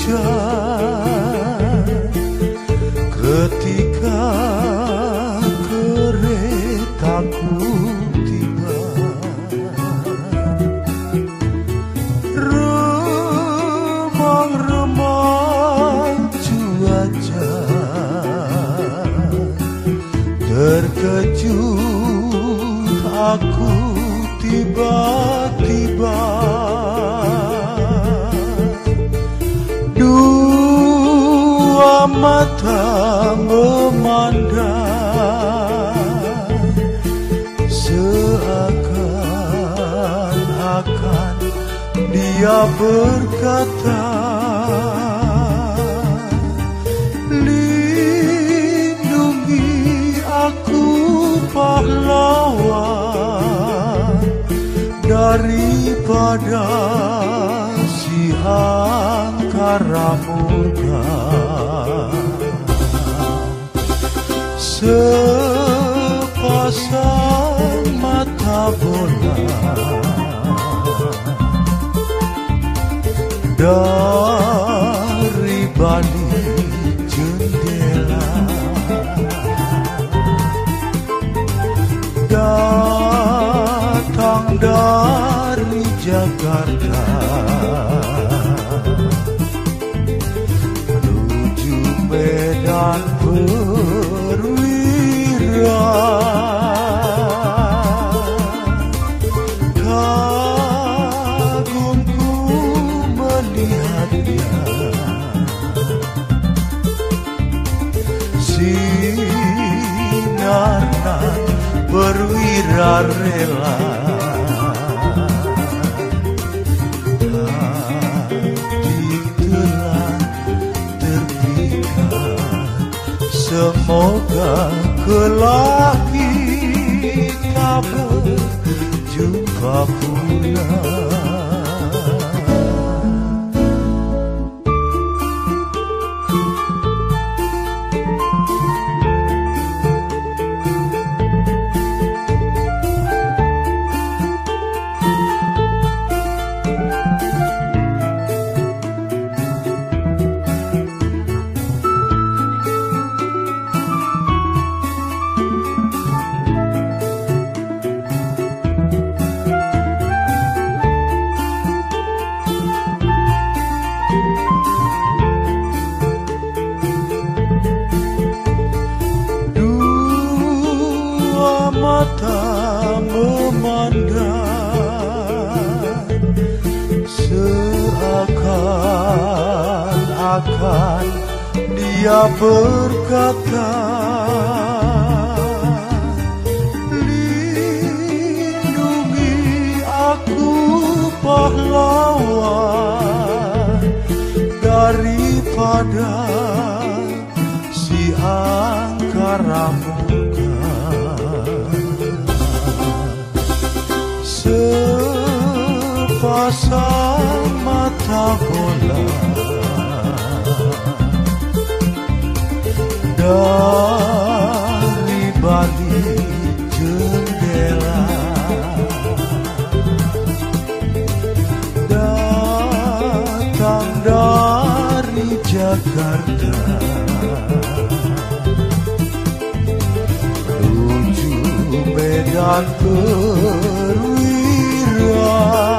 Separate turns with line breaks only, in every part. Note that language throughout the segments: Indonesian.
hujan ketika keretaku tiba, remang-remang cuaca, terkejut aku tiba-tiba. Dua mata memandang, seakan-akan dia berkata, lindungi aku pahlawan daripada si angkara murka. Sepasang mata bola dari balik jendela, datang dari Jakarta menuju Medan Perwira. Kagumku melihatnya, sinarnya perwira rela. Semoga kelak kita berjumpa pula. Mata memandang, seakan-akan dia berkata, lindungi aku pahlawan daripada si angkara murka. Sepasang mata bola dari balik jendela, datang dari Jakarta menuju Medan Perwira.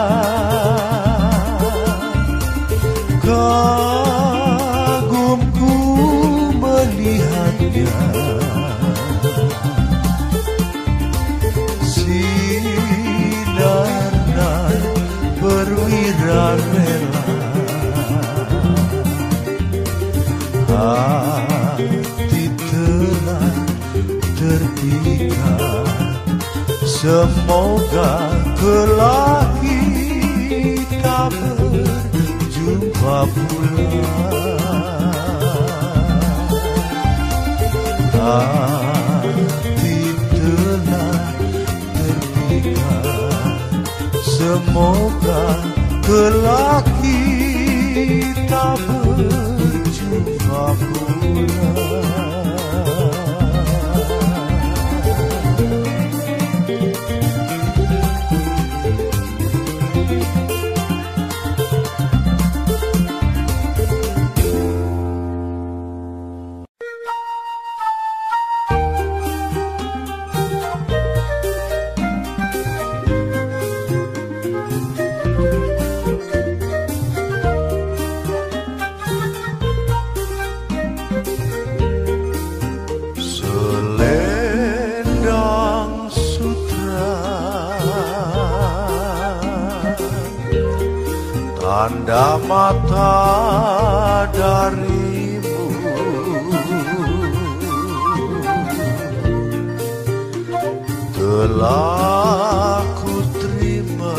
Kagumku melihatnya, sinarnya perwira rela. Hati telah terpikat, semoga kelak kita berjumpa pula. Hati telah terpikat, semoga kelak kita berjumpa pula. tanda mata darimu, telah ku terima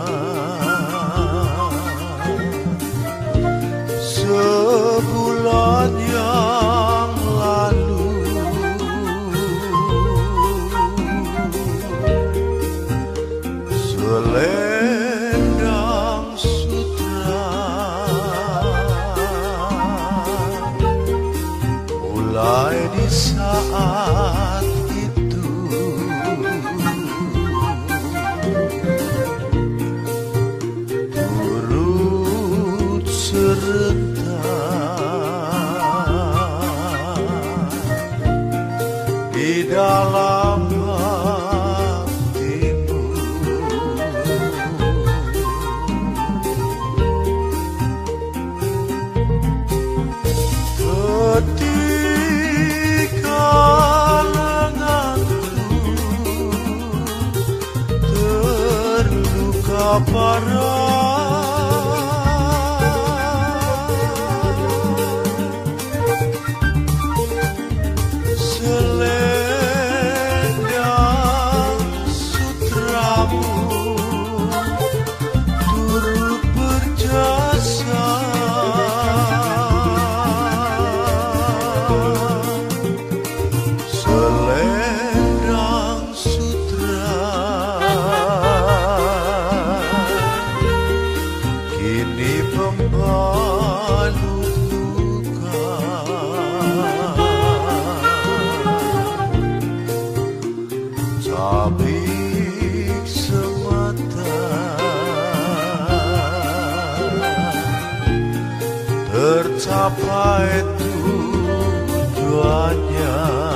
sebulan yang lalu. Selendang sutra mulai di saat itu turut serentak di dalam selendang sutramu turut berjasa selendang sutra kini pembalut luka cabik semata tercapai tujuannya.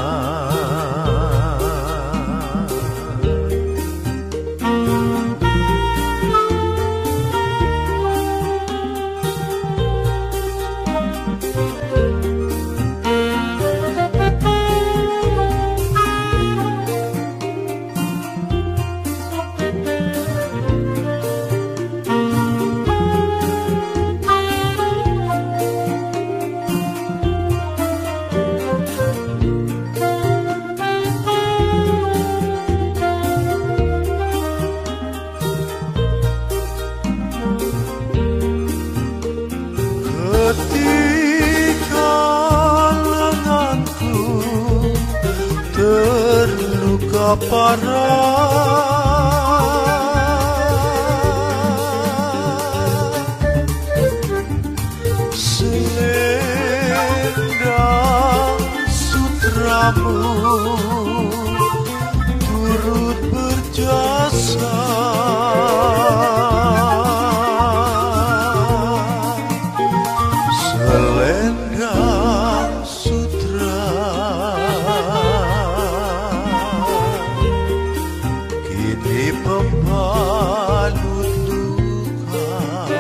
Ketika lenganku terluka parah, selendang sutramu turut berjasa selendang sutra kini pembalut luka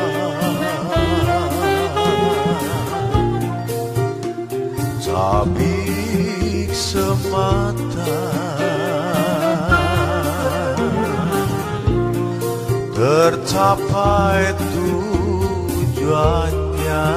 cabik semata tercapai tujuannya.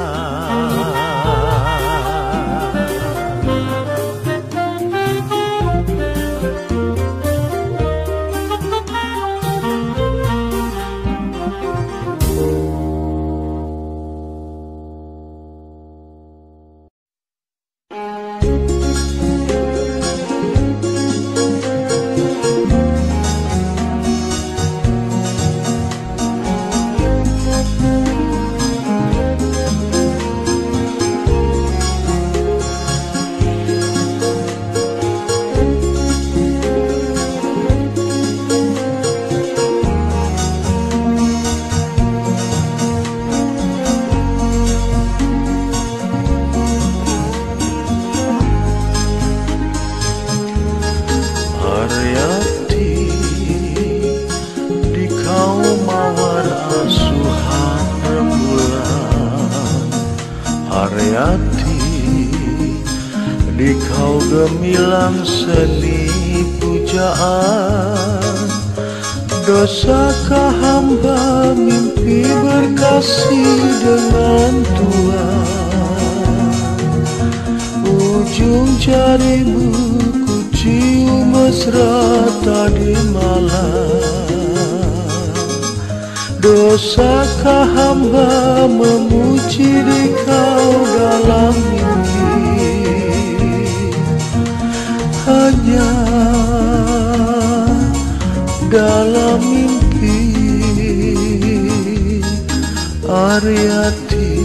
Haryati di kau gemilang seni pujaan Dosakah hamba mimpi berkasih dengan Tuhan? Ujung jarimu ku cium mesra tadi malam. Dosakah hamba memuji Dikau dalam mimpi? Hanya dalam mimpi. Ariati,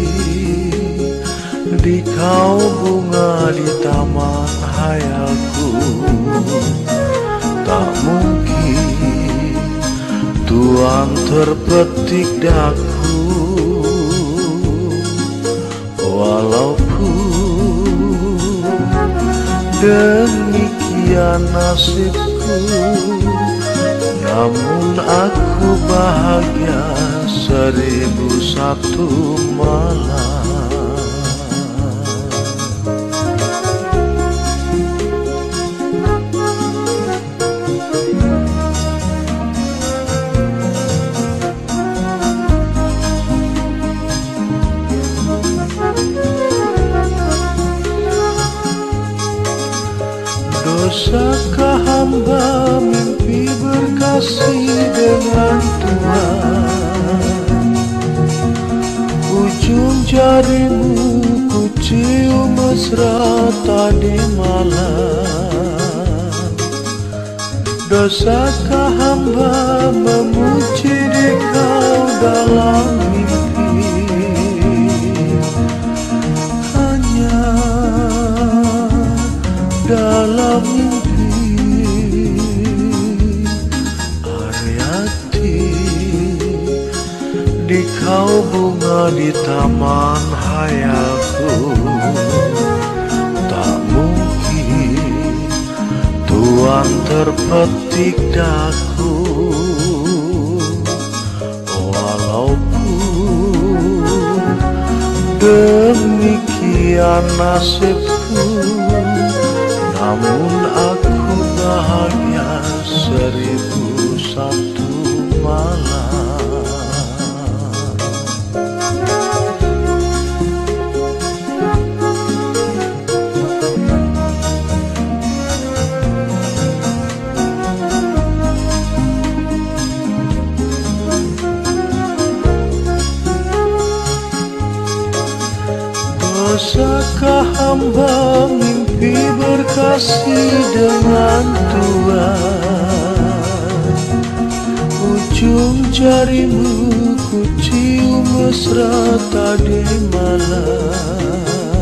Dikau bunga di taman hayalku. Tak mungkin Tuhan terpetik daku, walaupun demikian nasibku. Namun aku bahagia 1001 malam. Dosakah hamba mimpi berkasih dengan Tuhan? Ujung jarimu ku cium mesra tadi malam. Dosakah hamba memuji Dikau dalam mimpi? Hanya dalam mimpi. Ariati, Dikau bunga di taman hayalku. Tak mungkin Tuhan terpetik daku, walaupun demikian nasibku. Namun aku bahagia 1001 malam. Dosakah hamba mimpi berkasih dengan Tuhan? Ujung jarimu ku cium mesra tadi malam.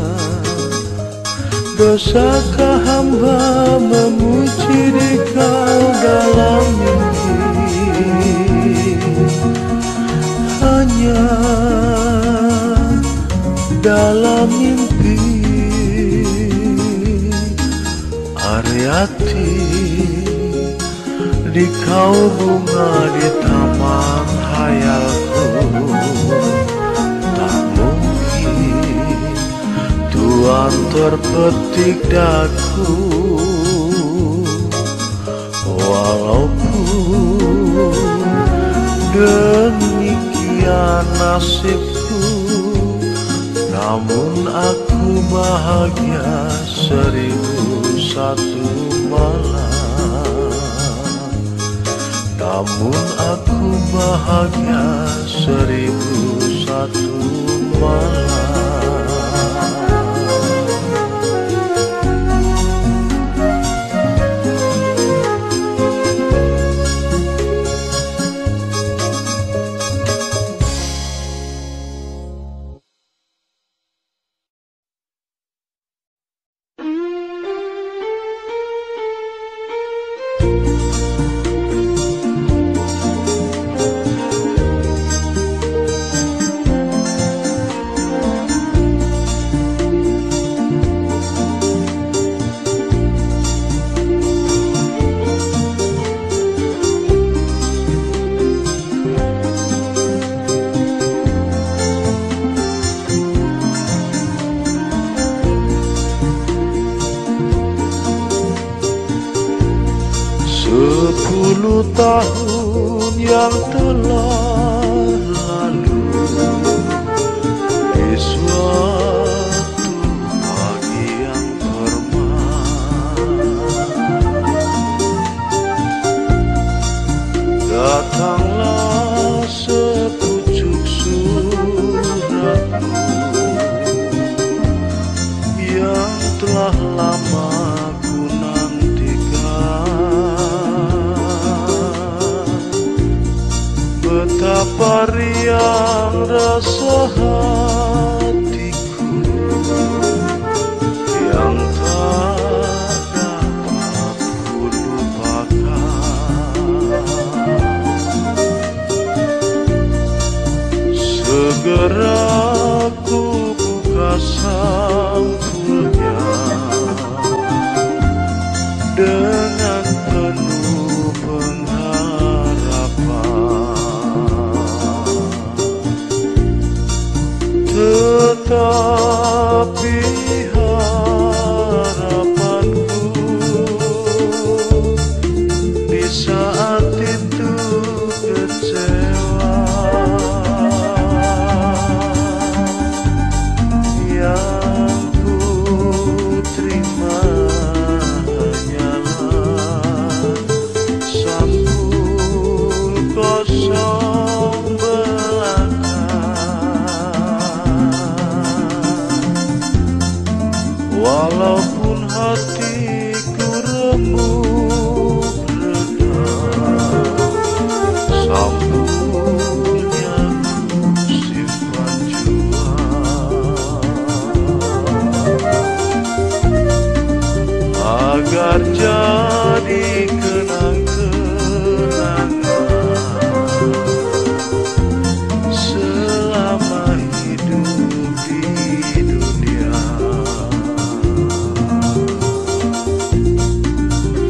Dosakah hamba memuji Dikau dalam mimpi? Hanya dalam mimpi. Ariati, Dikau bunga di taman hayalku. Tak mungkin Tuhan terpetik daku, walaupun demikian nasibku. Namun aku bahagia 1001 malam. Namun aku bahagia 1001 malam. 10 tahun yang telah lalu, di suatu pagi yang hormat, datanglah sepucuk suratmu yang telah lama ku nantikan. Betapa riang rasa hatiku yang tak dapat ku lupakan. Segera ku buka sampulnya dengan penuh pengharapan, tetapi harapanku di saat itu kecewa. Yang ku terima hanyalah sampul kosong belaka. Walaupun hatiku remuk reda, sampulnya ku simpan jua, agar jadi kenang-kenangan selama hidup di dunia.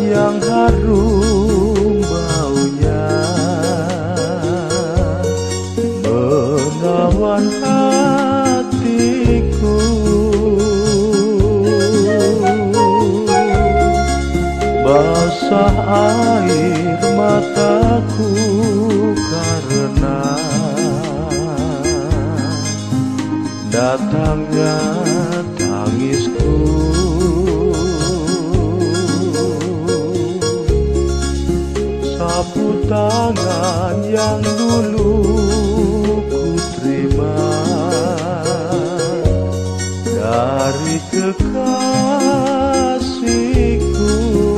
yang harum baunya menawan hatiku. Basah air mataku karena datangnya tangisku. Sapu tangan yang dulu ku terima dari kekasihku.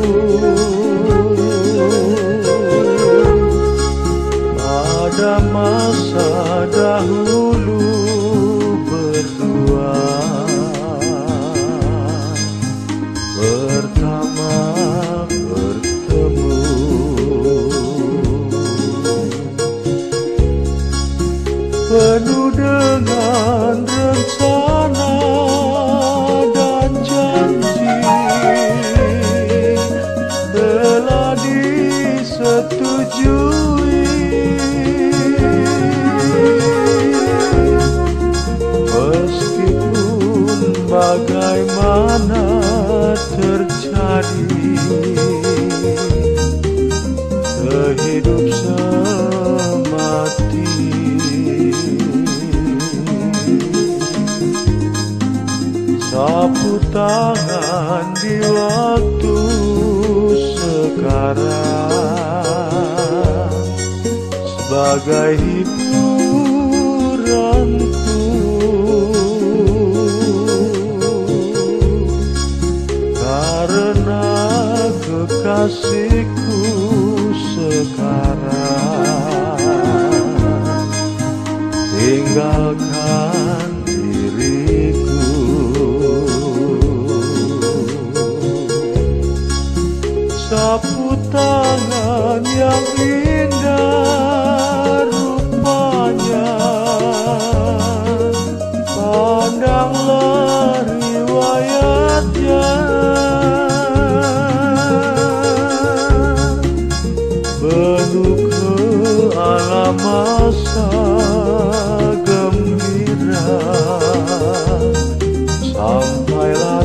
Pada masa dahulu berdua pertama bertemu, penuh dengan rencana dan janji telah disetujui. Meskipun bagaimana terjadi, sehidup semati, sapu tangan di waktu sekarang sebagai hiburanku. Karena kekasihku sekarang tinggalkan diriku. Sapu tangan yang indah rupanya, pandanglah riwayatnya. Penuh ke alam masa gembira, sampailah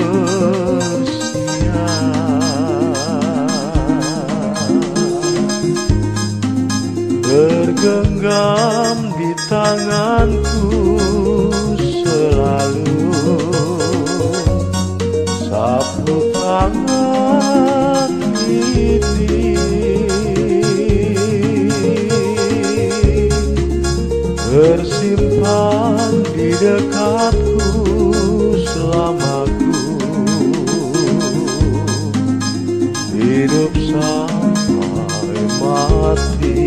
tergenggam di tanganku selalu sapu tangan ini, tersimpan di dekatku selamaku hidup sampai mati.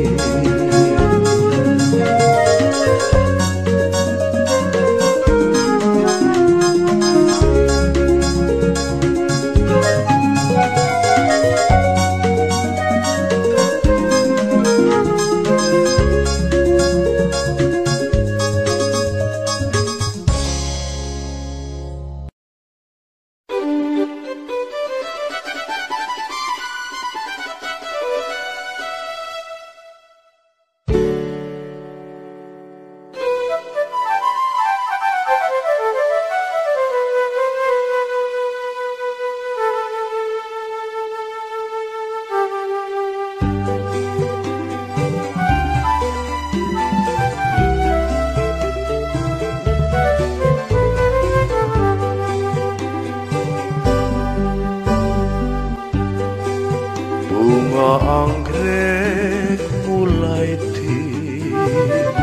Bunga anggrek mulai timbul,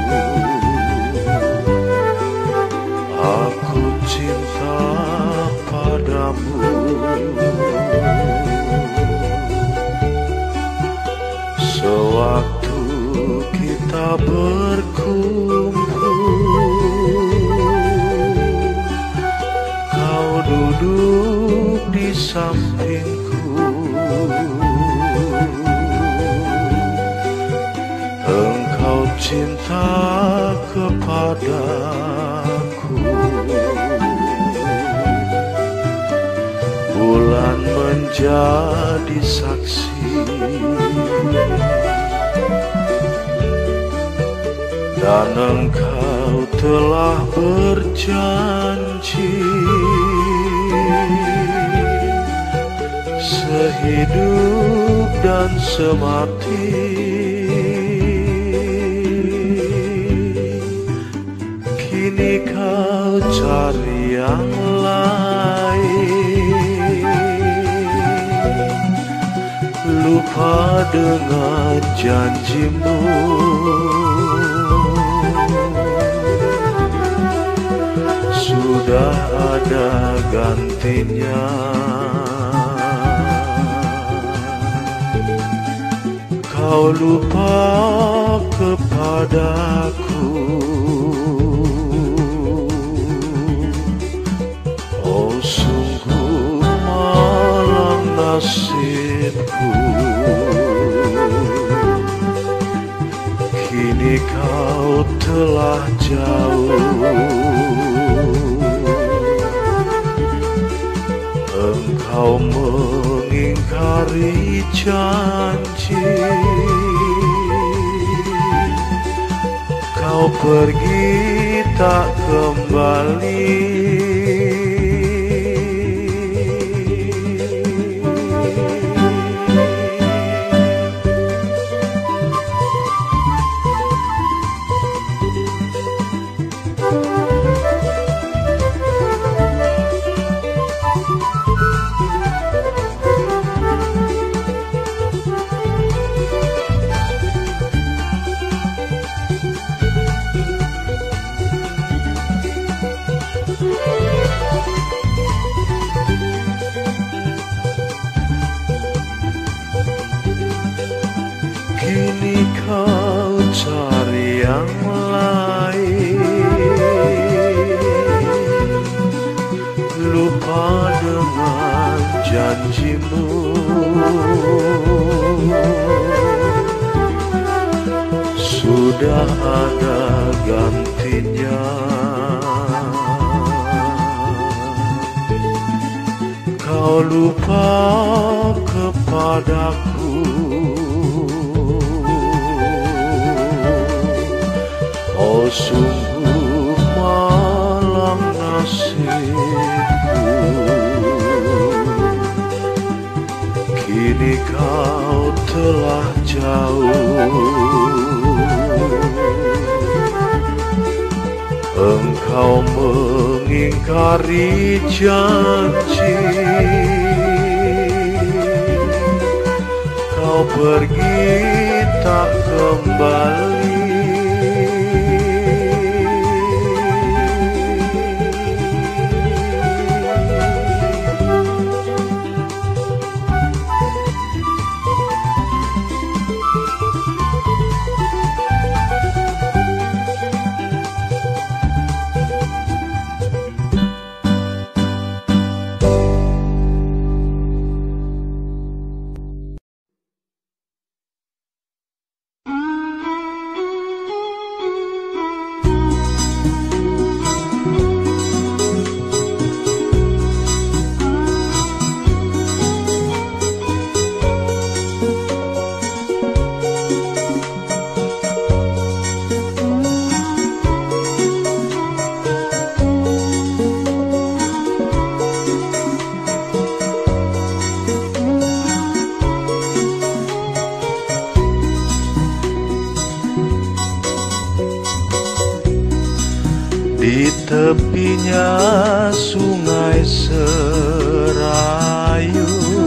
aku cinta padamu. Sewaktu kita berkumpul, kau duduk di sampingku. Engkau cinta kepadaku. bulan menjadi saksi, dan engkau telah berjanji sehidup dan semati. Kini kau cari yang lain, lupa dengan janjimu. Sudah ada gantinya. Kau lupa kepadaku. Oh, sungguh malang nasibku. Kini kau telah jauh. Engkau mengingkari janji. Kau pergi tak kembali. Kini kau cari yang lain, lupa dengan janjimu. Sudah ada gantinya. Kau lupa kepadaku. Oh, sungguh malang nasibku. Kini kau telah jauh. Engkau mengingkari janji. Kau pergi tak kembali. Di tepinya sungai Serayu,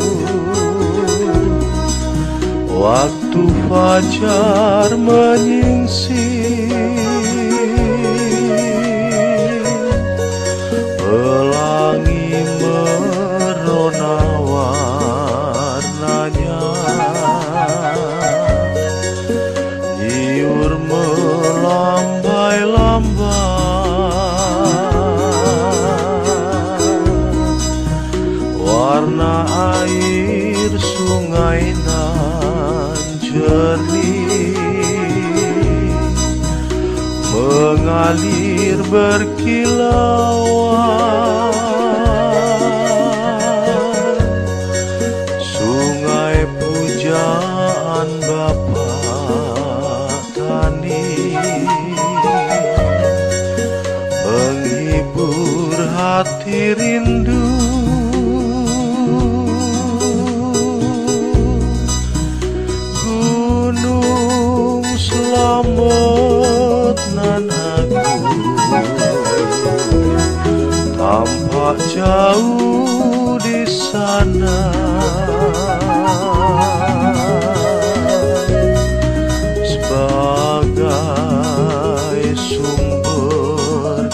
waktu fajar menyingsing, pelangi merona warnanya, nyiur melambai-lambai. Warna air sungai nan jernih mengalir berkilauan rindu. Gunung Slamet nan agung tampak jauh di sana, sebagai sumber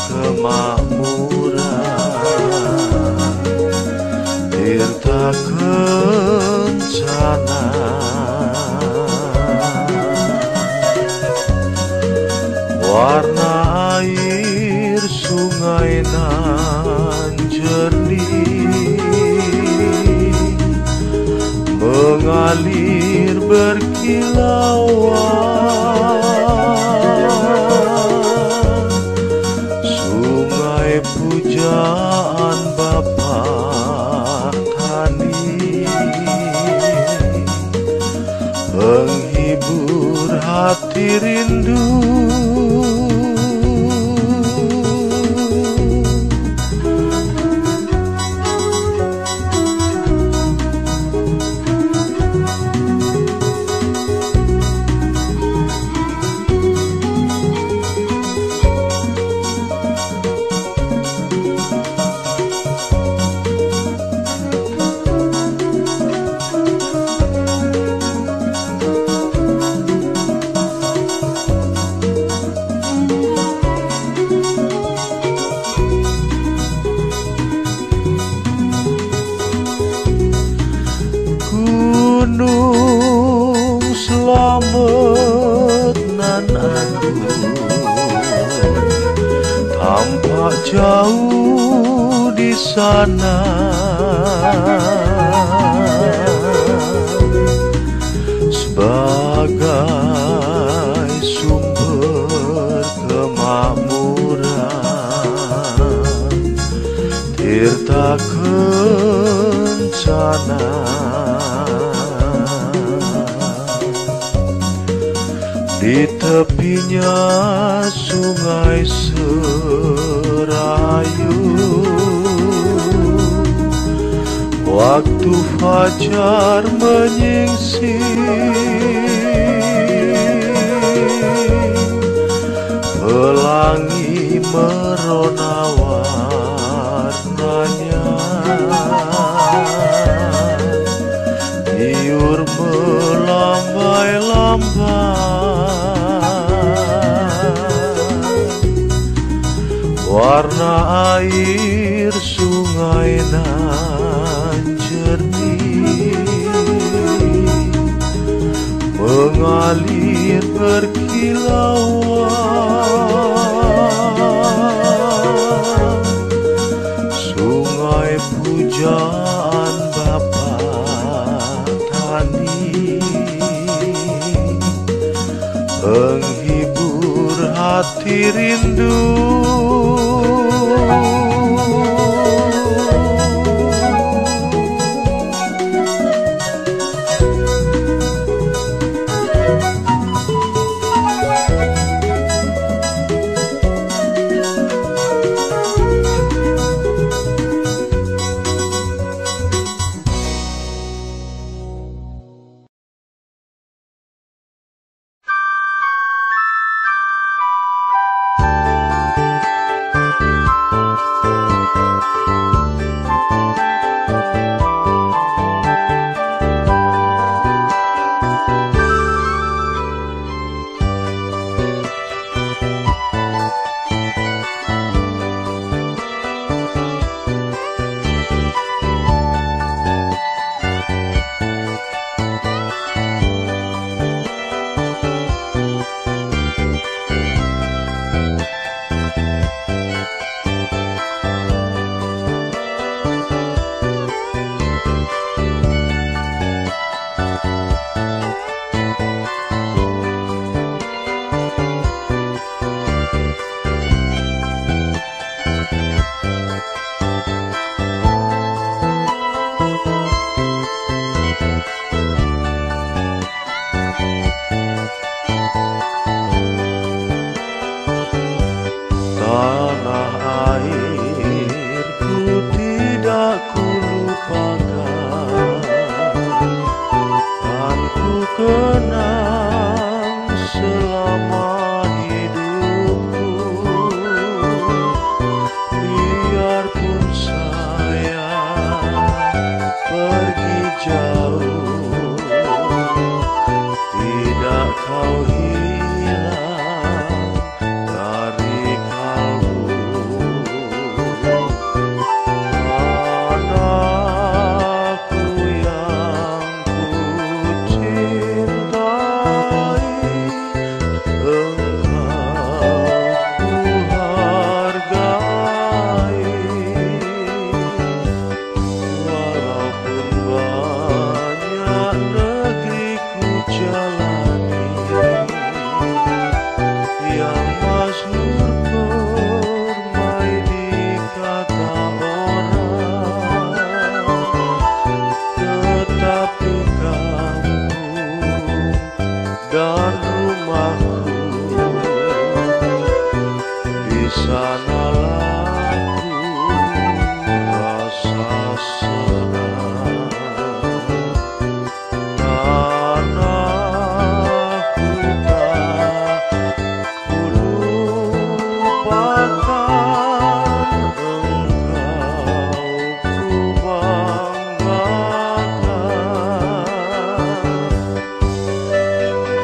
kemakmuran, tirta kencana. Warna air sungai nan jernih mengalir berkilauan, sungai pujaan Bapa Tani, penghibur hati rindu. Gunung Slamet nan agung tampak jauh di sana, sebagai sumber kemakmuran, tirta kencana. Di tepinya sungai Serayu, waktu fajar menyingsing, pelangi merona warnanya, liur melambai-lambai. Warna air sungai nan jernih mengalir berkilauan, sungai pujaan Bapa Tani, penghibur hati rindu. jauh, tidak kau hilang dari kalbu. Anakku yang ku cintai, engkau ku hargai. Walaupun banyak negeri ku jalani, yang masyhur permai di kata orang, tetapi kampung dan rumahku, di sanalah ku rasa senang. Tanahku tak ku lupakan, engkau ku banggakan.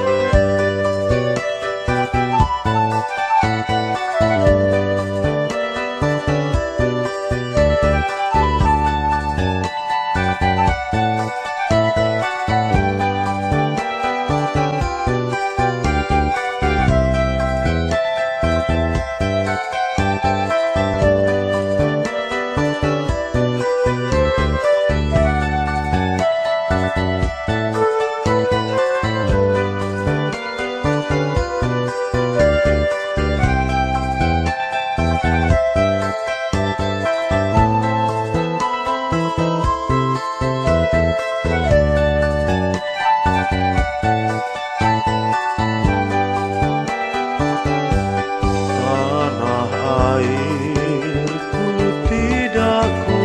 Tanah airku tidak ku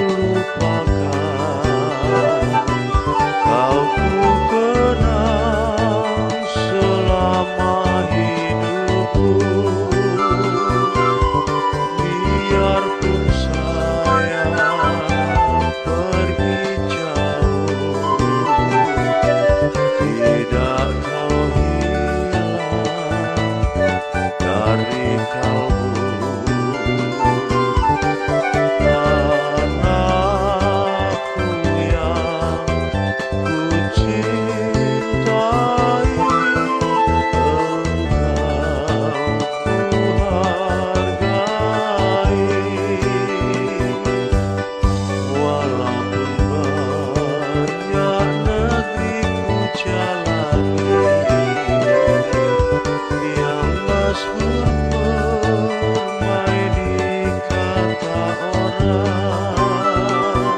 lupakan, kau ku kenang selama hidupku. Biarpun saya pergi jauh, tidak kau hilang dari kalbu. Anakku yang ku cintai, engkau ku hargai. Walaupun banyak negeri ku jalani, yang masyhur permai di kata orang,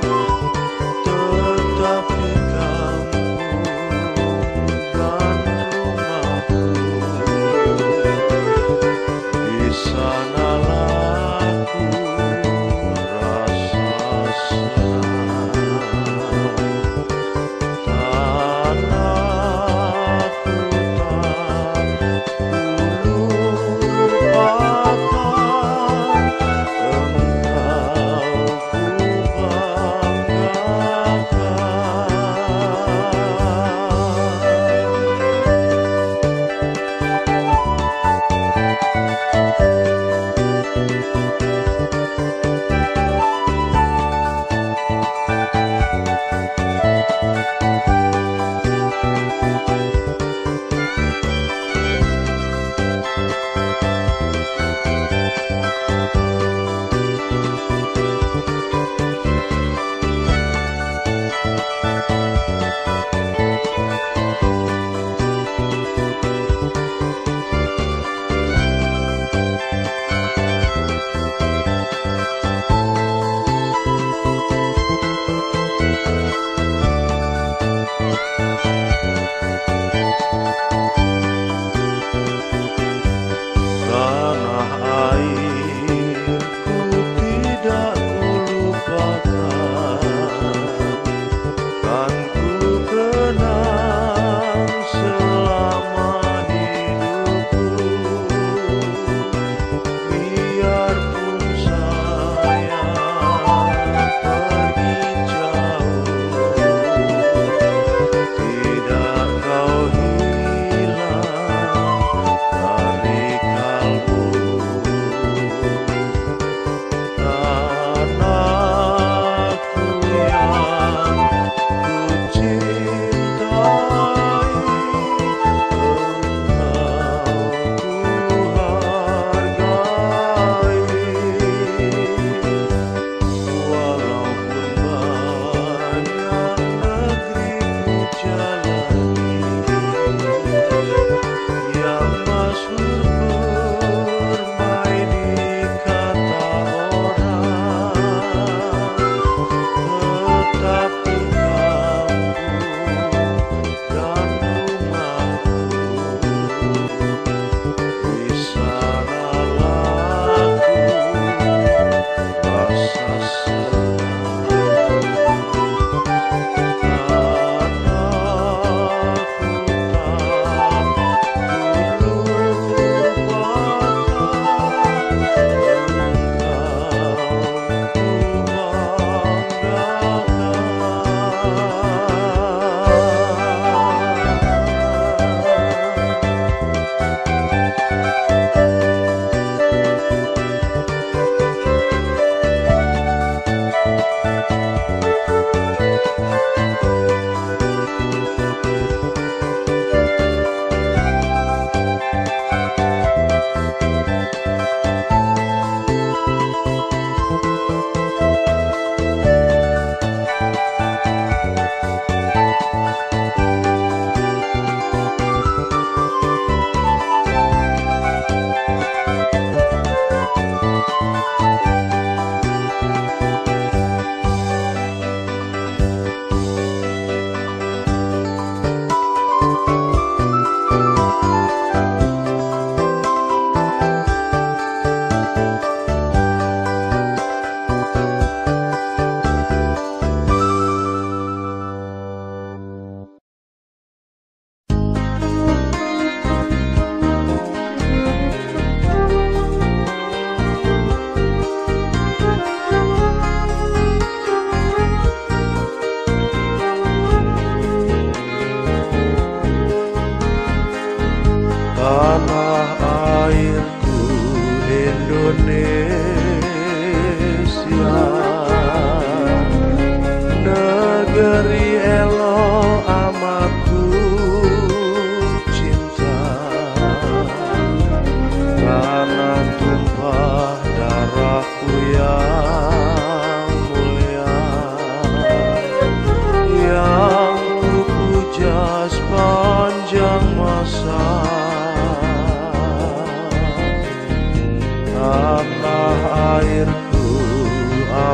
tetapi kampung dan rumahku, di sanalah ku rasa senang. Tanahku tak ku lupakan, engkau ku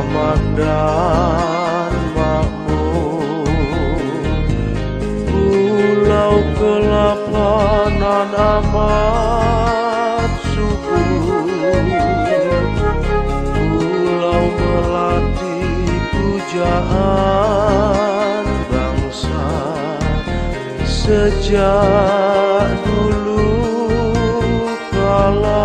aman dan makmur, pulau kelapanan amat subur, pulau melati pujaan bangsa sejak dulu kala.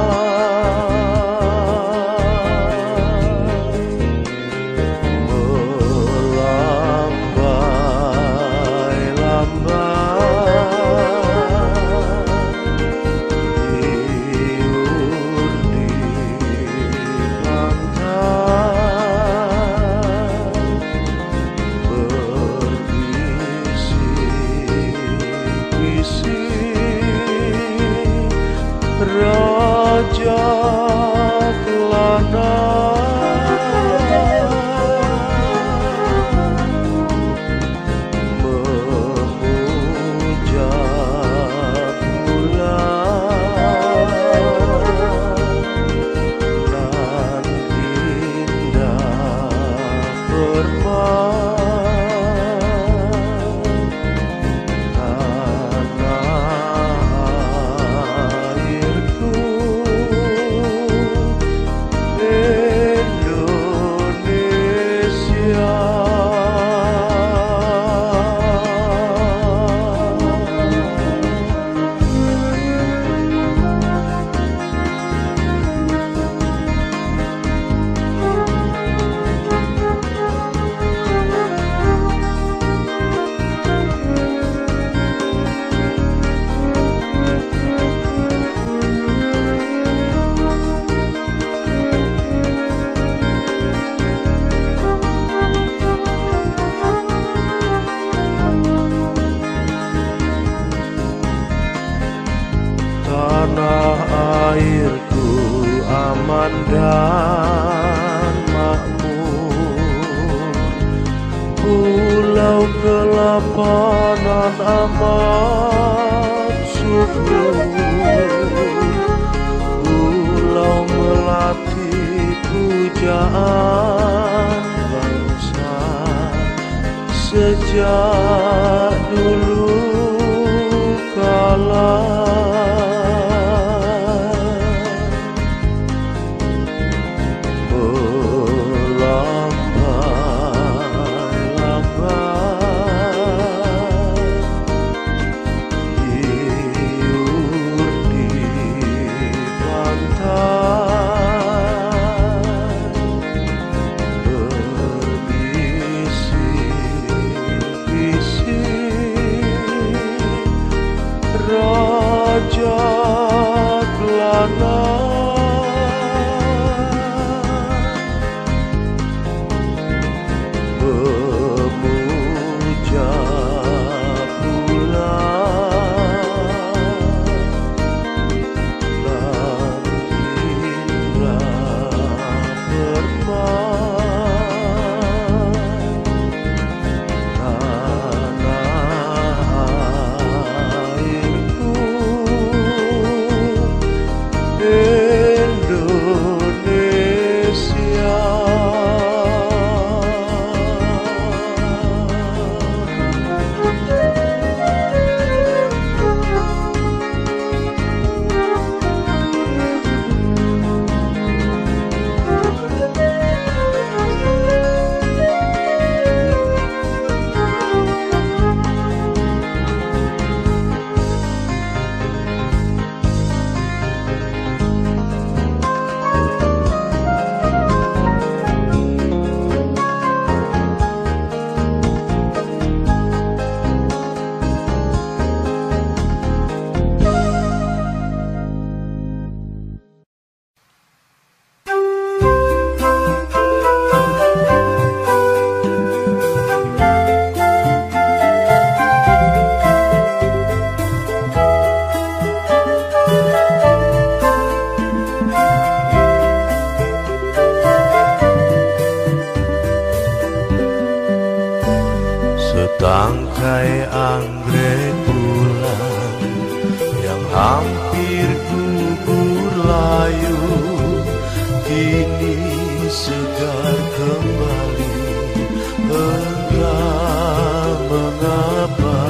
Raja Kelana memuja bulan dan indah tanah airku aman dan makmur, pulau kelapanan amat subur, pulau melati pujaan bangsa sejak dulu kala. Raja Kelana memuja bulan dan indah bermain tanah airku Indonesia. Setangkai anggrek bulan yang hampir gugur layu, kini segar kembali. Entah mengapa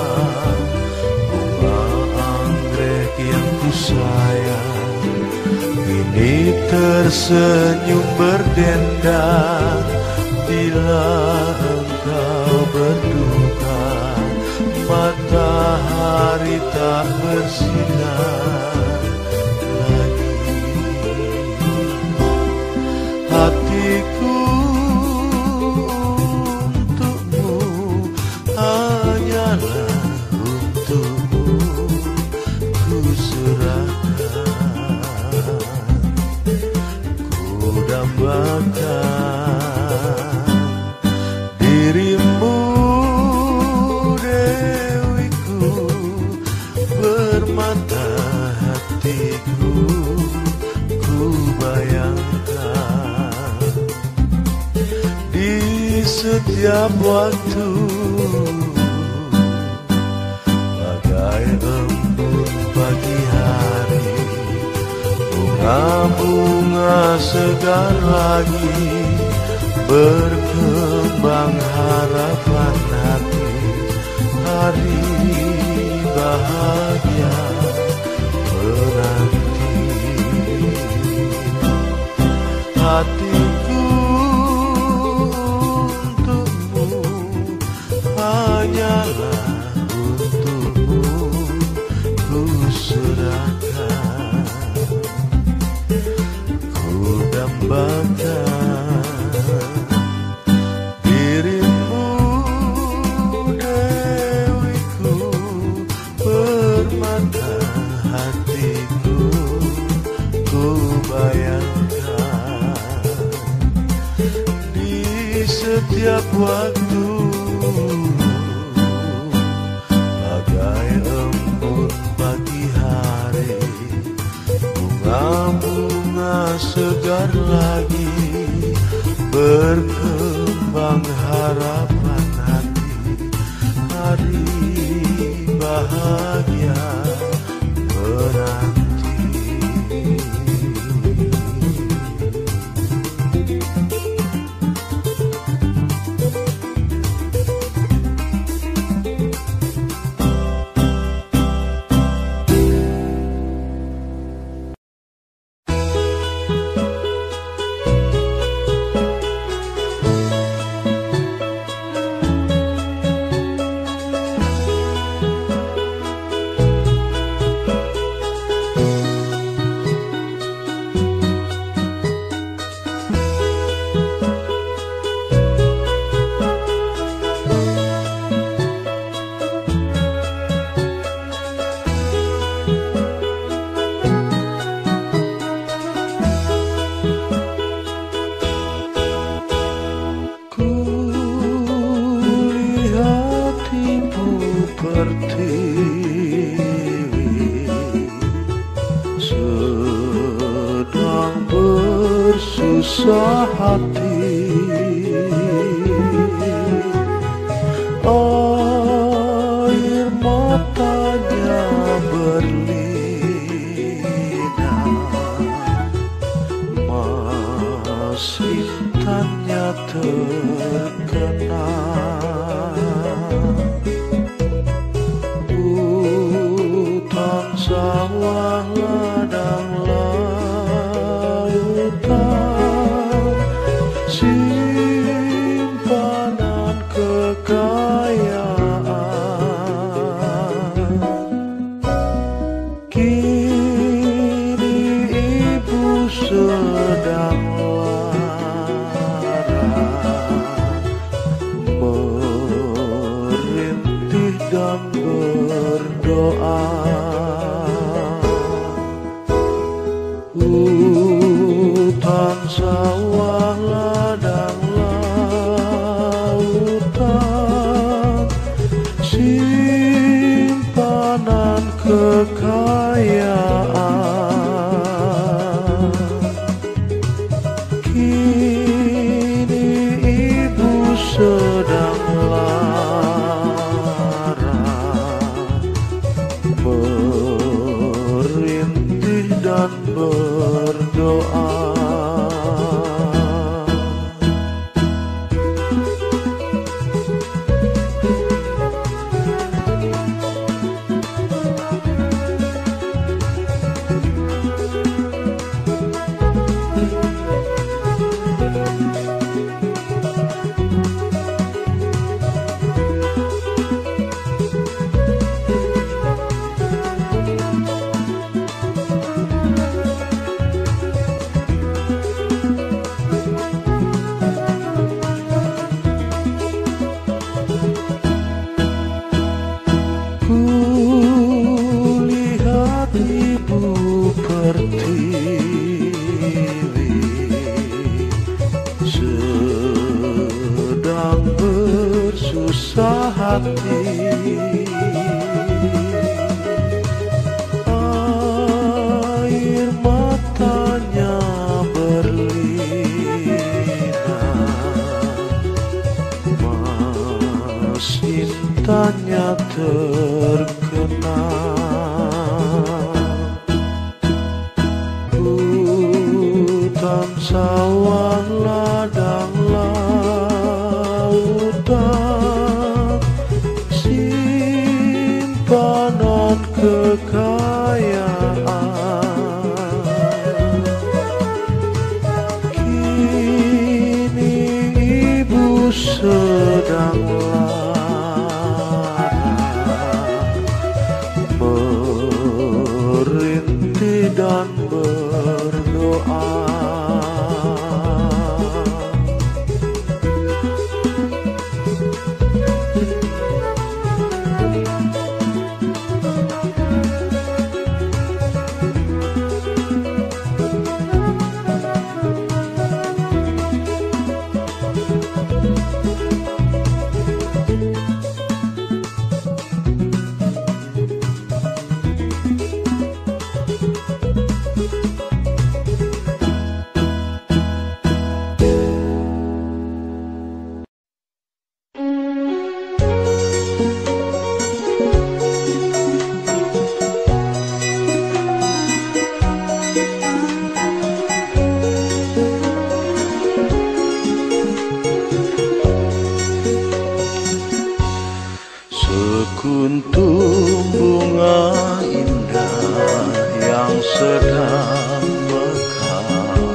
bunga anggrek yang ku sayang kini tersenyum berdendang. Bila engkau berduka, matahari tak bersinar lagi. Hatiku untukmu, hanyalah untukmu ku serahkan. Ku dambakan dirimu dewiku, bermata hatiku ku bayangkan. Di setiap waktu bagai embun pagi hari, bunga-bunga segar lagi, berkembang harapan hati. Hari bahagia menanti. Hatiku untukmu, hanyalah untukmu ku serahkan. Ku dambakan dirimu dewiku, bermata hatiku ku bayangkan. Di setiap waktu bagai embun pagi hari, bunga-bunga segar lagi, berkembang harapan hati. Hari bahagia menanti. Pertiwi sedang bersusah hati, air matanya berlinang, masih tanya terkenang. Sawah, ladang, lautan, simpanan kekayaan. Kini ibu sedang lara, merintih dan berdoa. Hutan, sawah, ladang, lautan, simpanan kekayaan. Kini ibu sedang lara, hati, air matanya berlinang, mesintanya terkenang. Hutan, sawah, ladang, lautan, simpanan kekayaan. Kini ibu sedang lara, merintih dan berdoa. Sekuntum bunga indah yang sedang mekar,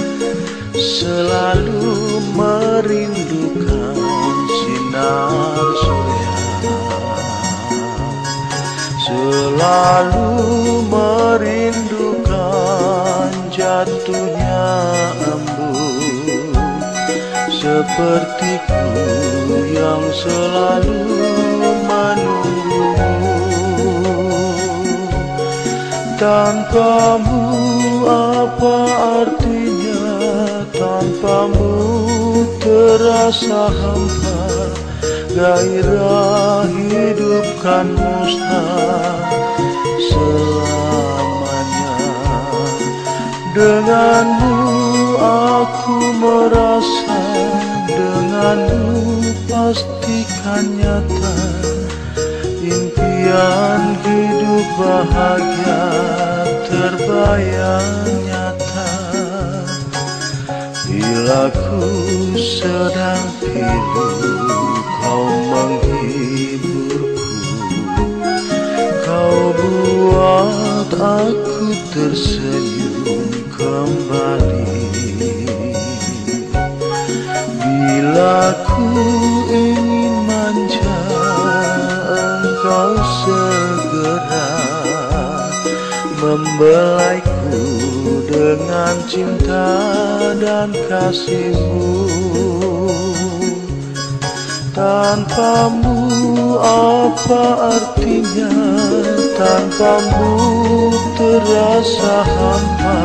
selalu merindukan sinar surya, selalu merindukan jatuhnya embun, sepertiku yang selalu menunggumu. Tanpamu apa artinya, tanpamu terasa hampa, gairah hidup kan musnah selamanya. Denganmu aku merasa, denganmu pastikan nyata, impian hidup bahagia terbayang nyata. Bila ku sedang pilu, kau menghiburku, kau buat aku tersenyum kembali. Bila ku ingin manja, engkau segera membelaiku dengan cinta dan kasihmu. Tanpamu apa artinya, tanpamu terasa hampa,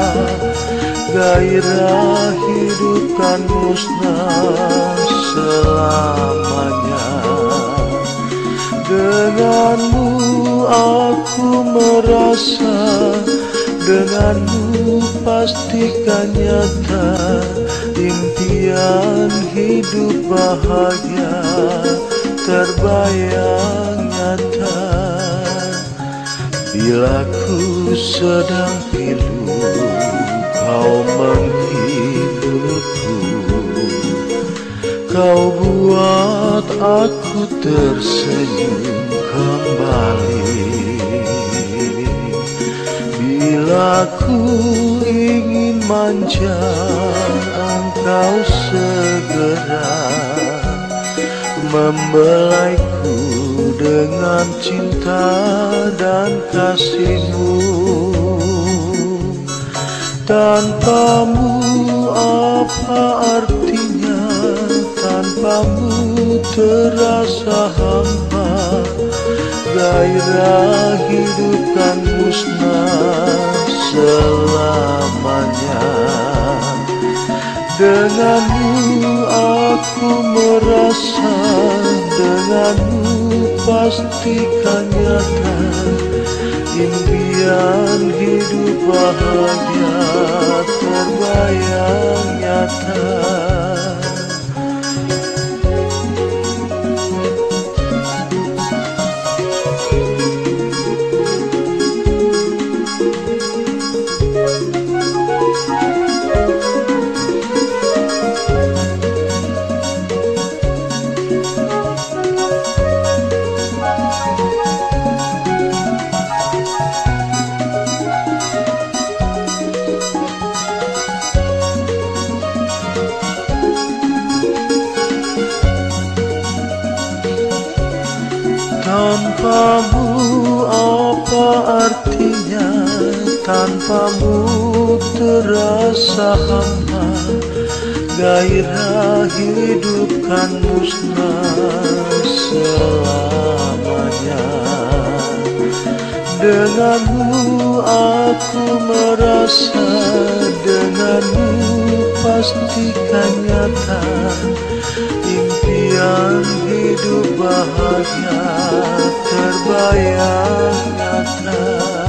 gairah hidup kan musnah selamanya. Denganmu aku merasa, denganmu pastikan nyata, impian hidup bahagia terbayang nyata. Bila ku sedang pilu, kau menghiburku, kau buat aku tersenyum kembali. Bila ku ingin manja, engkau segera membelaiku dengan cinta dan kasihmu. Tanpamu apa artinya, tanpamu terasa hampa, gairah hidup kan musnah selamanya. Denganmu aku merasa, denganmu pastikan nyata, impian hidup bahagia terbayang nyata. Tanpamu apa artinya, tanpamu terasa hampa, gairah hidup kan musnah selamanya. Denganmu aku merasa, denganmu pastikan nyata, impian hidup bahagia terbayang nyata.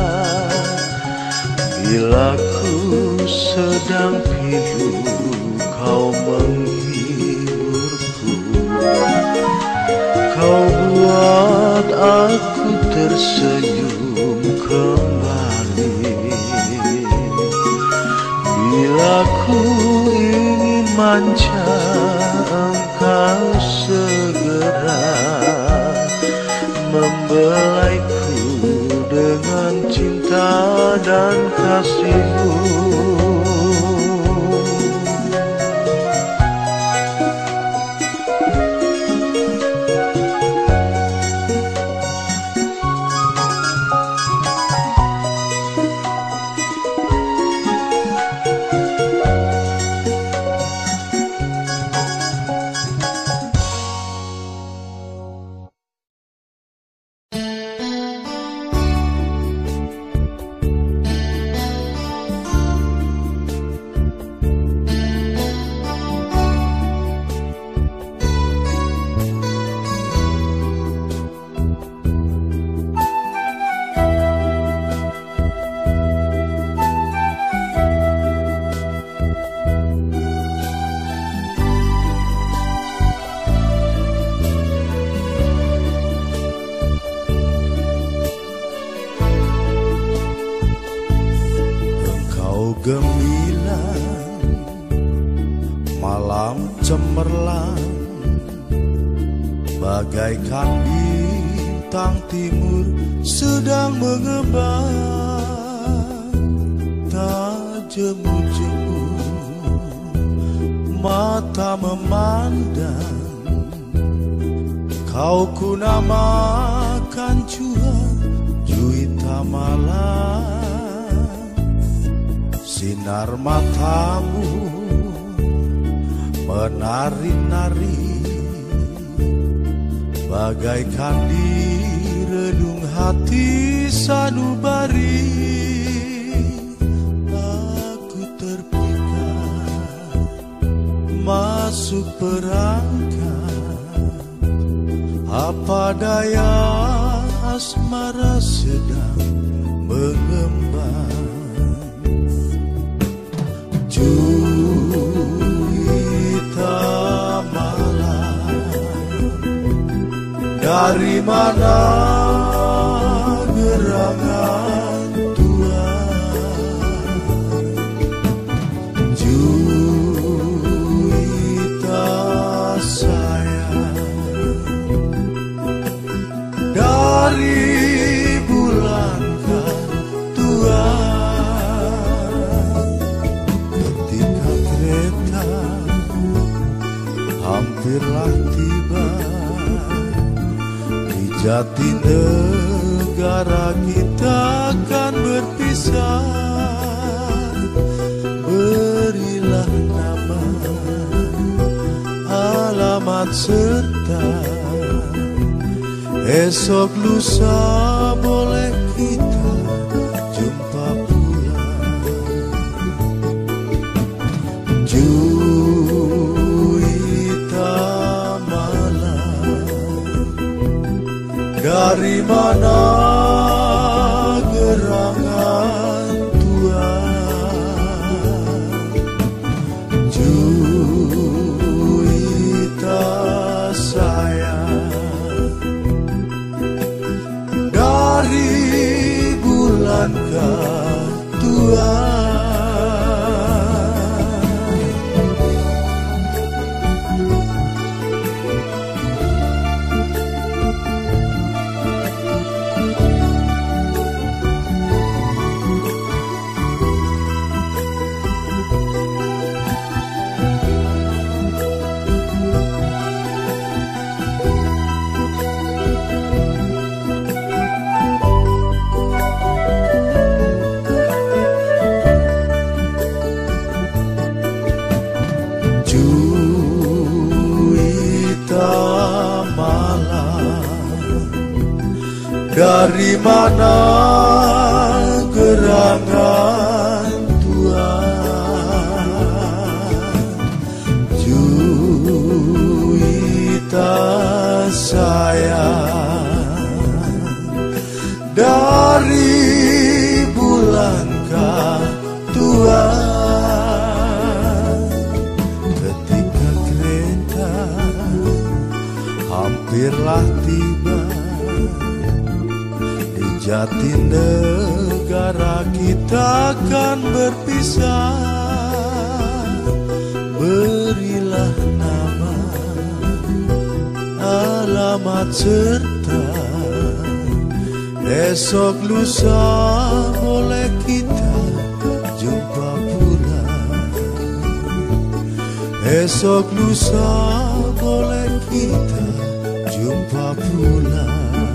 Bila ku sedang pilu, kau menghiburku, kau buat aku tersenyum kembali. Bila ku ingin manja, engkau segera membelaiku dengan cinta dan kasihmu. Gemilang malam cemerlang, bagaikan bintang timur sedang mengembang. Tak jemu-jemu mata memandang, kau ku namakan jua juita malam. Sinar matamu menari-nari, bagaikan di relung hati sanubari. Aku terpikat masuk perangkap, apa daya asmara sedang mengembang. Juita malam, dari mana gerangan Tuhan? Juita sayang, dari bulan kan Tuhan. Hampirlah tiba di jati negara, kita akan berpisah. Berilah nama, alamat serta esok lusa boleh kita jumpa pula. Juita malam, Dari mana gerangan Tuhan, juita sayang. Dari bulankah Tuhan, dari mana gerangan Tuhan, juita sayang. Dari bulankah Tuhan, ketika kereta hampirlah tiba Jatinegara, kita akan berpisah. Berilah nama, alamat serta esok lusa boleh kita jumpa pula. Esok lusa boleh kita jumpa pula.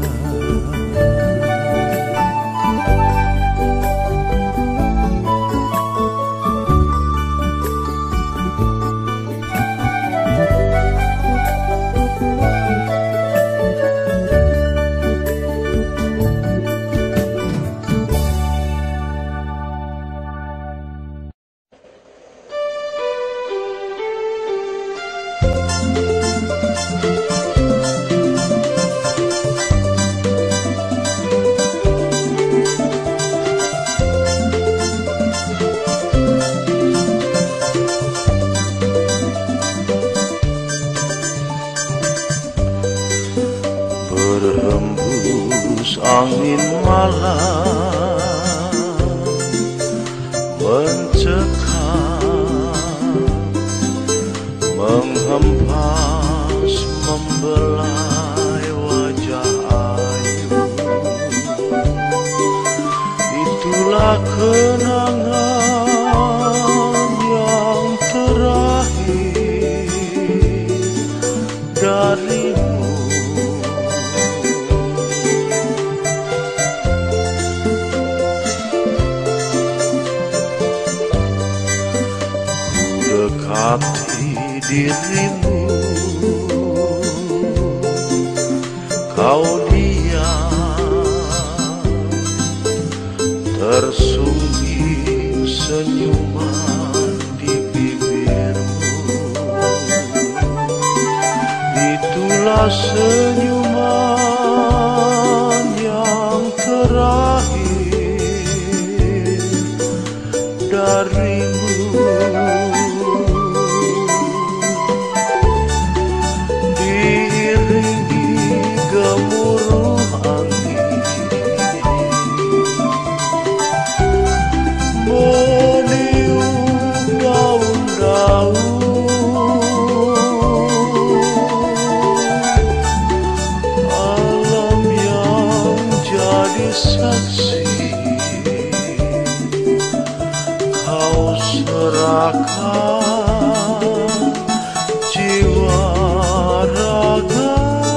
Berhembus angin malam mencekam, menghempas, membelai wajah ayu. Itulah kenangan yang terakhir darimu. Dekati dirimu, kau diam, tersungging senyuman di bibirmu. Itulah senyuman yang terakhir darimu. Saksi kau serahkan jiwa raga,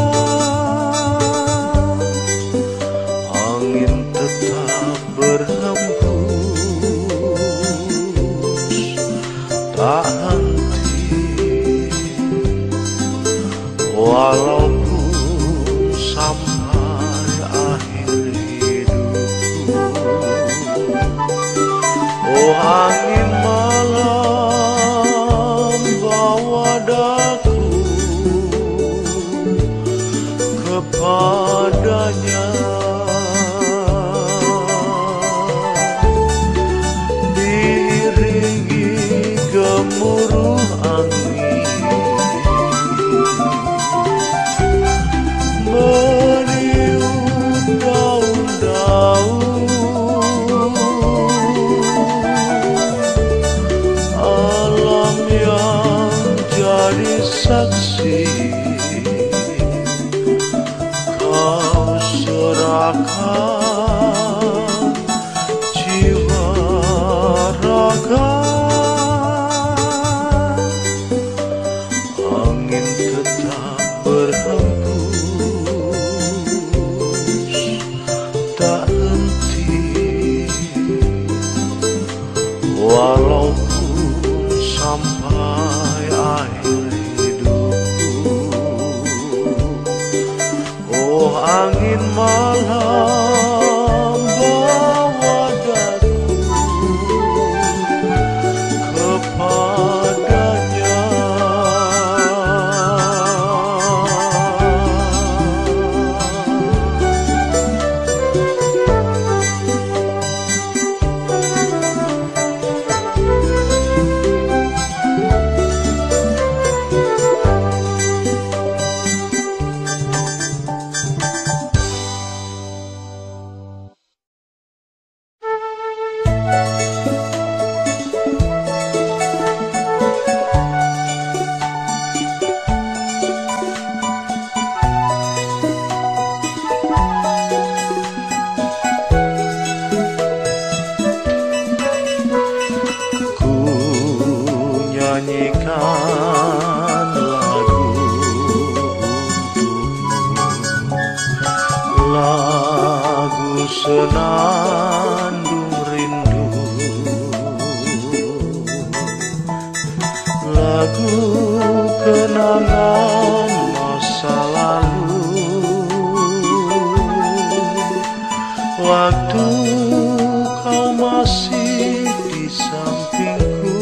angin tetap berhembus tak henti, walaupun sampai akhir hidupku. angin malam bawa daku kepadanya. Nyanyikan lagu untukmu, lagu senandung rindu, lagu kenangan masa lalu, waktu kau masih di sampingku.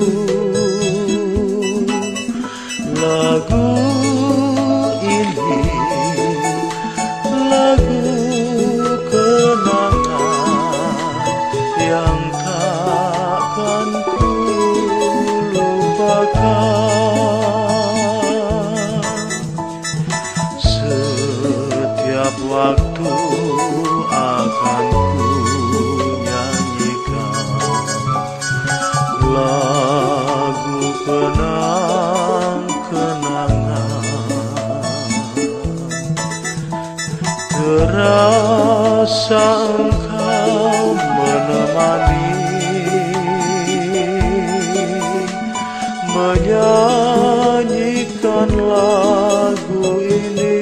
Lagu ini, lagu kenangan yang takkan ku lupakan. Setiap waktu akan ku nyanyikan lagu kenangan, terasa engkau menemani, menyanyikan lagu ini.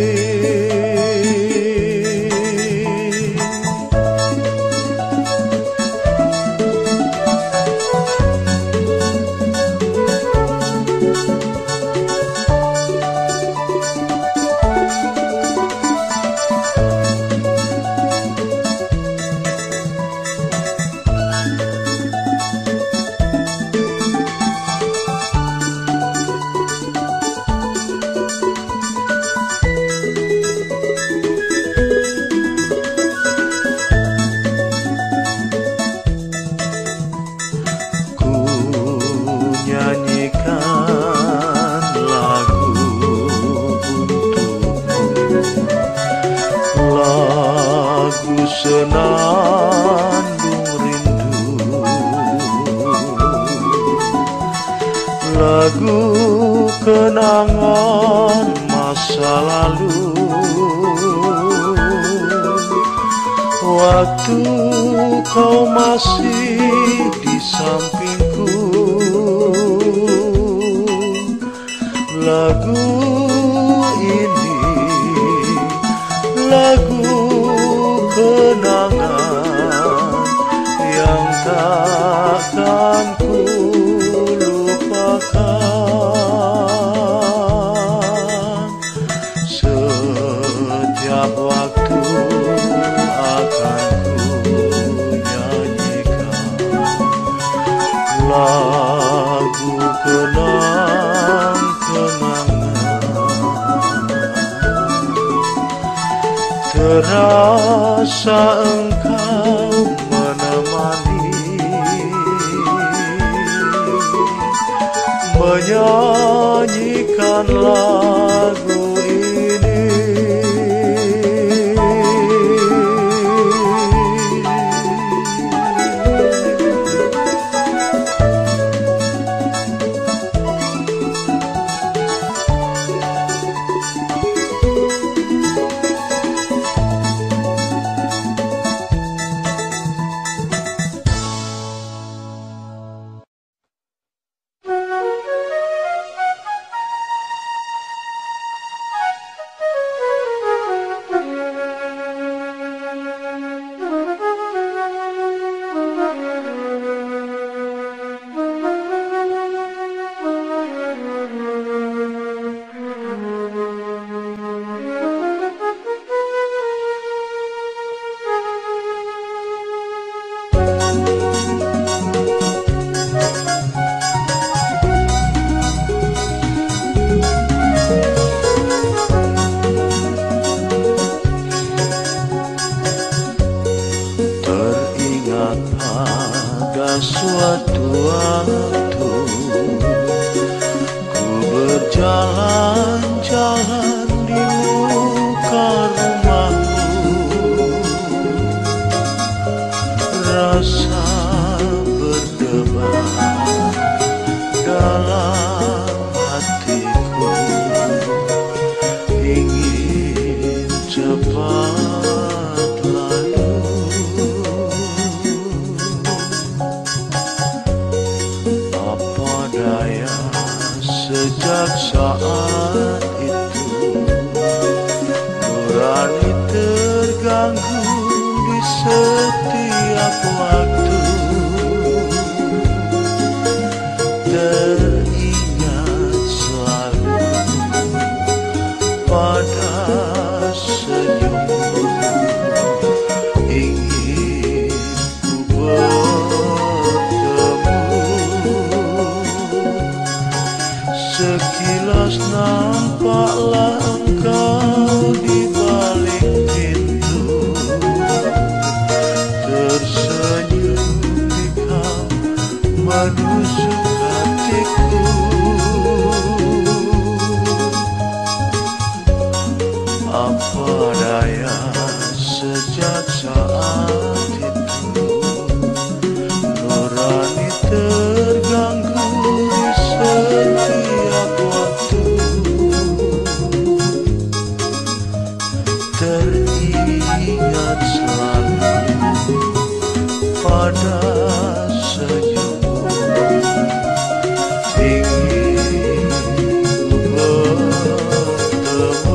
Senandung rindu, lagu kenangan masa lalu, waktu kau masih di sampingku. Lagu ini, lagu kenangan yang takkan ku lupakan. Setiap waktu akan ku nyanyikan lagu kenangan, terasa engkau menemani, menyanyikan lagu ini. suatu waktu ku berjalan-jalan di muka rumahmu, rasa berdebar dalam hatiku, ingin cepat lalu. Apa daya sejak saat itu nurani terganggu di setiap waktu, teringat selalu pada senyummu, ingin ku bertemu. Sekilas nampaklah engkau di balik pintu, tersenyum di kau menusuk hatiku. Apa daya sejak saat itu nurani terganggu di setiap waktu, teringat selalu pada senyummu, ingin ku bertemu.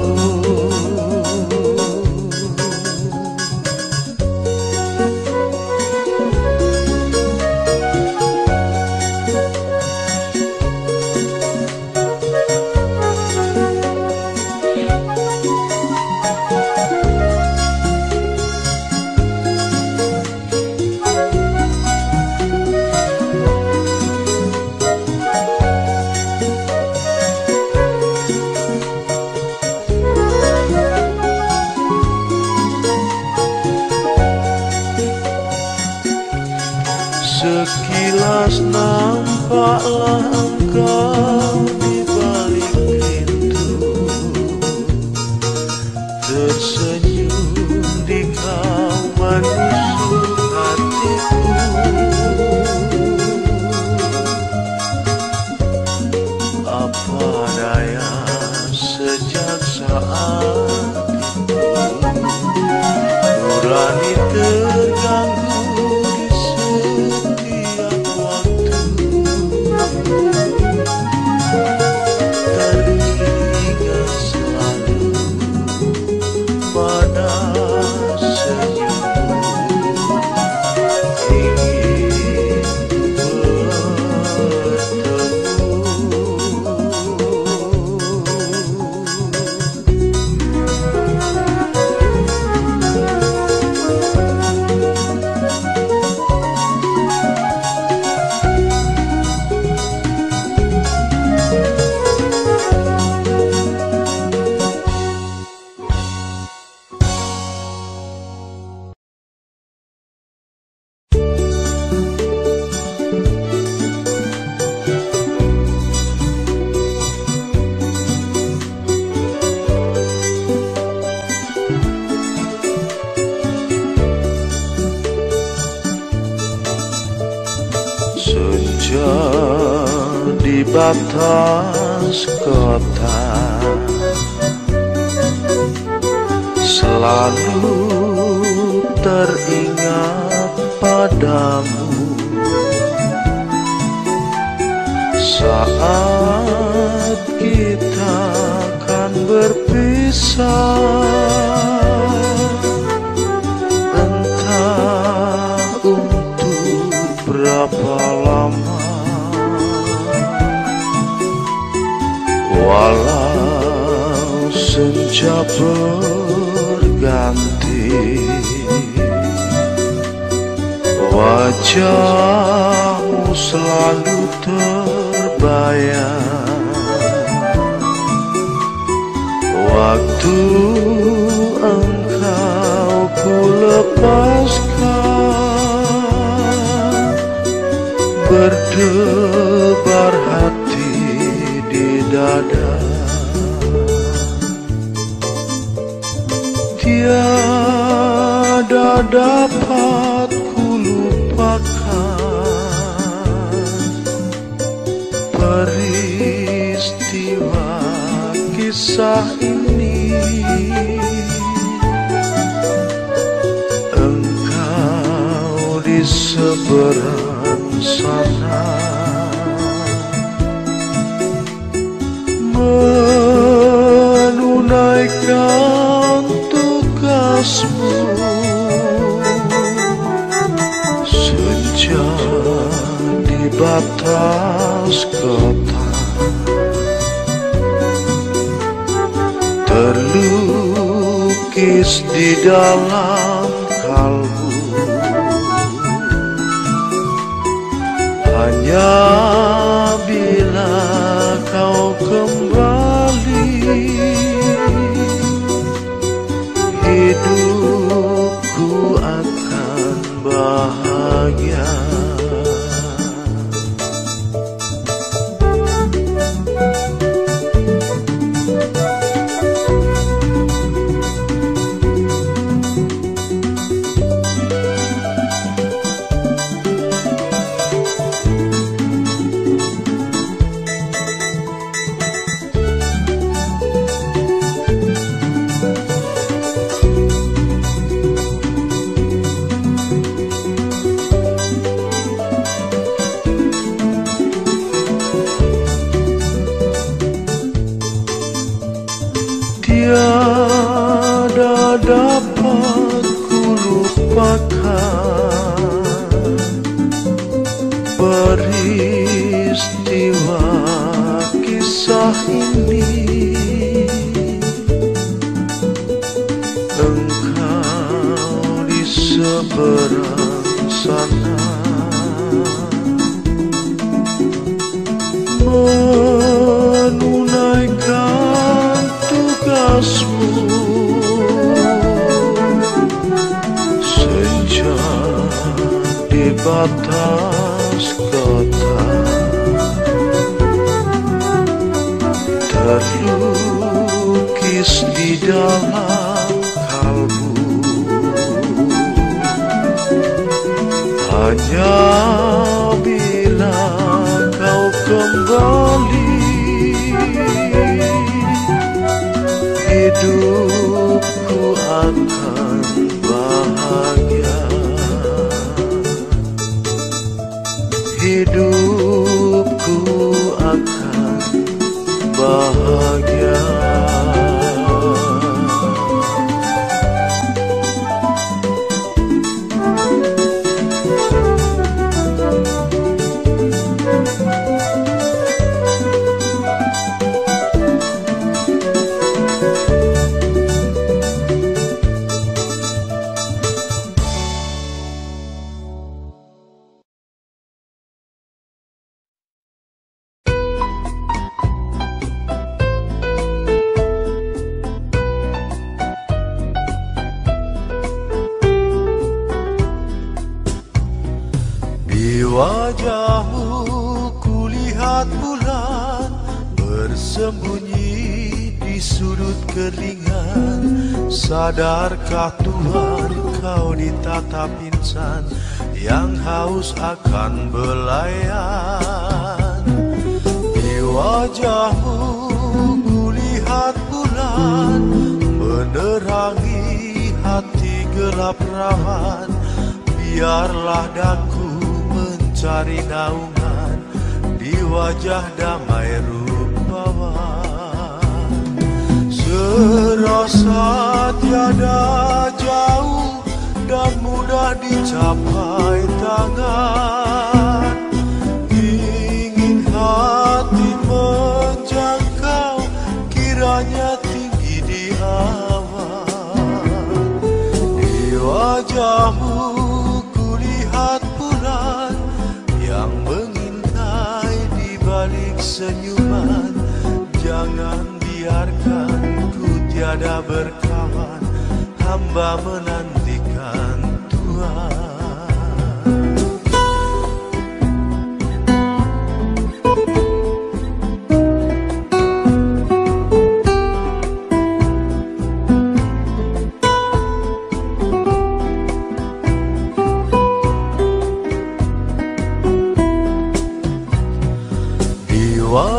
Sekilas nampaklah engkau di balik pintu, tersenyum di kau menusuk hatiku. Apa daya sejak saat itu nurani terganggu di setiap waktu, teringat selalu pada senyummu, ingin bertemu. Senja di batas kota selalu teringat padamu, saat kita akan berpisah. Entah untuk berapa lama, walau senja berganti, wajahmu selalu terbayang. Waktu engkau ku lepaskan, berdebar hati di dada, tiada dapat ku lupakan peristiwa kisah ini. Engkau di seberang sana menunaikan tugasmu. Senja di batas kota terlukis di dalam kalbu. Hanya bila kau kembali, hidupku akan bahagia. Tiada dapat ku lupakan peristiwa kisah ini. Engkau di seberang sana menunaikan tugasmu. Senja di batas kota terlukis di dalam kalbu. Hanya bila kau kembali, hidupku akan bahagia. Hidupku akan bahagia. Di wajahmu kulihat bulan bersembunyi di sudut kelingan. Sadarkah Tuhan kau ditatap insan yang haus akan belayan? Di wajahmu kulihat bulan menerangi hati gelap rawan. Biarlah daku mencari naungan di wajah damai rupawan. Serasa tiada jauh dan mudah dicapai tangan. Ingin hati menjangkau, kiranya tinggi di awan. Di wajahmu kulihat bulan yang mengintai di balik senyuman. Jangan biarkan ku tiada berkawan, hamba menantikan Tuhan.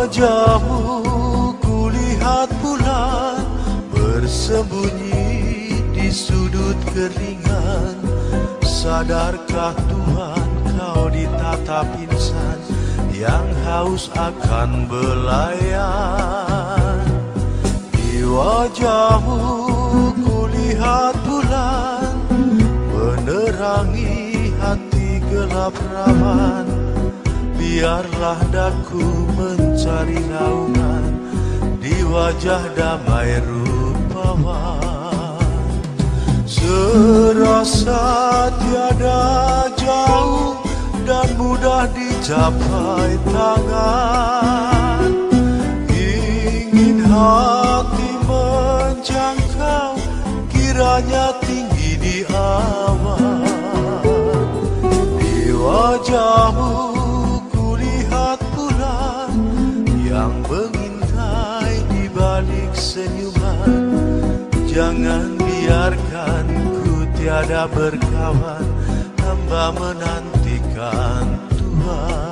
wajahmu kulihat bulan bersembunyi di sudut keringan. Sadarkah Tuhan kau ditatap insan yang haus akan belayan? Di wajahmu kulihat bulan menerangi hati gelap rawan. Biarlah daku mencari naungan di wajah damai rupawan. Serasa tiada jauh dan mudah dicapai tangan. Ingin hati menjangkau, kiranya tinggi di awan. Di wajahmu kulihat bulan yang mengintai di balik senyuman. Jangan biarkan ku tiada berkawan, hamba menantikan Tuhan.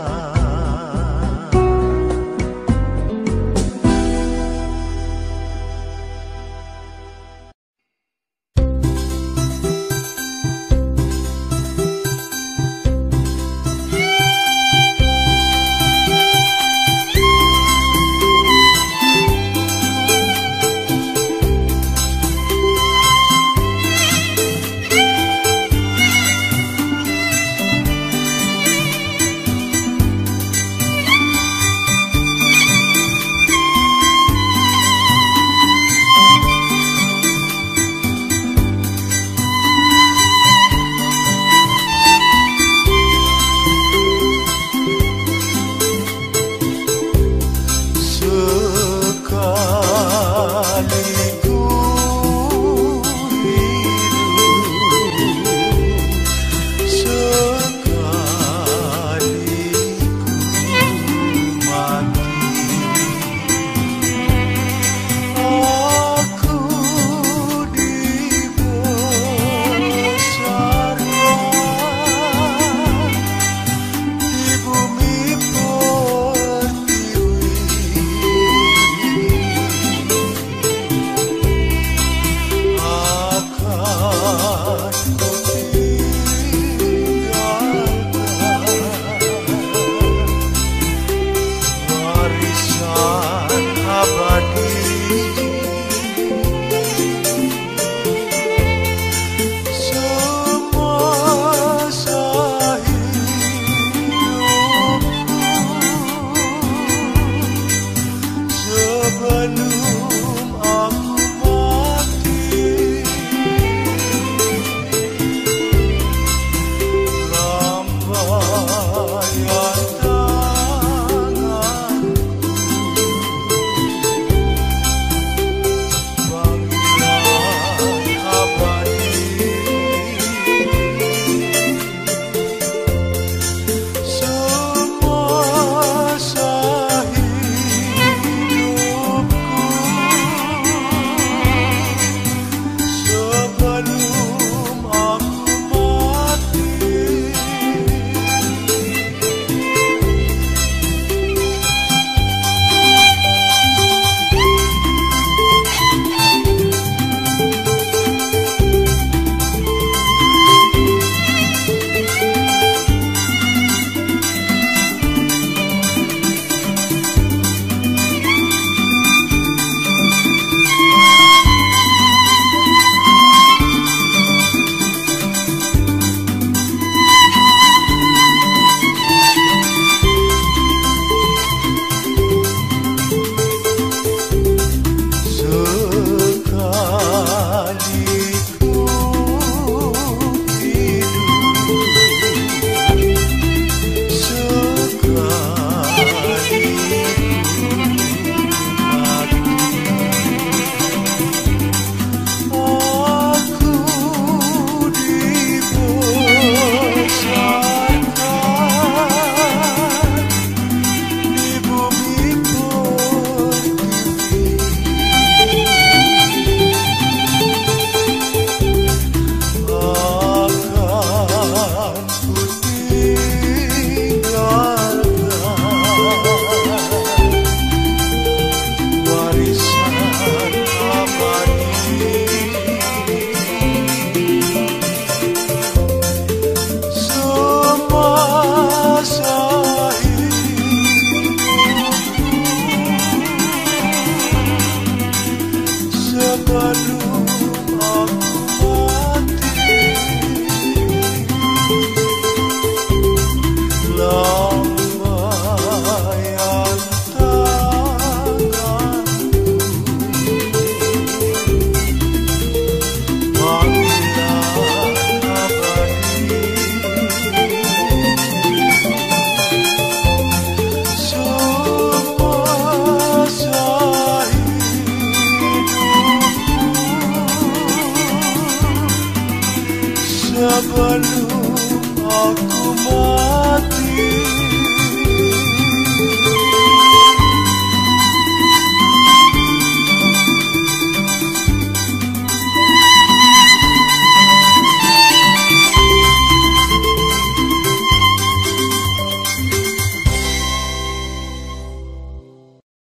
sebelum aku mati.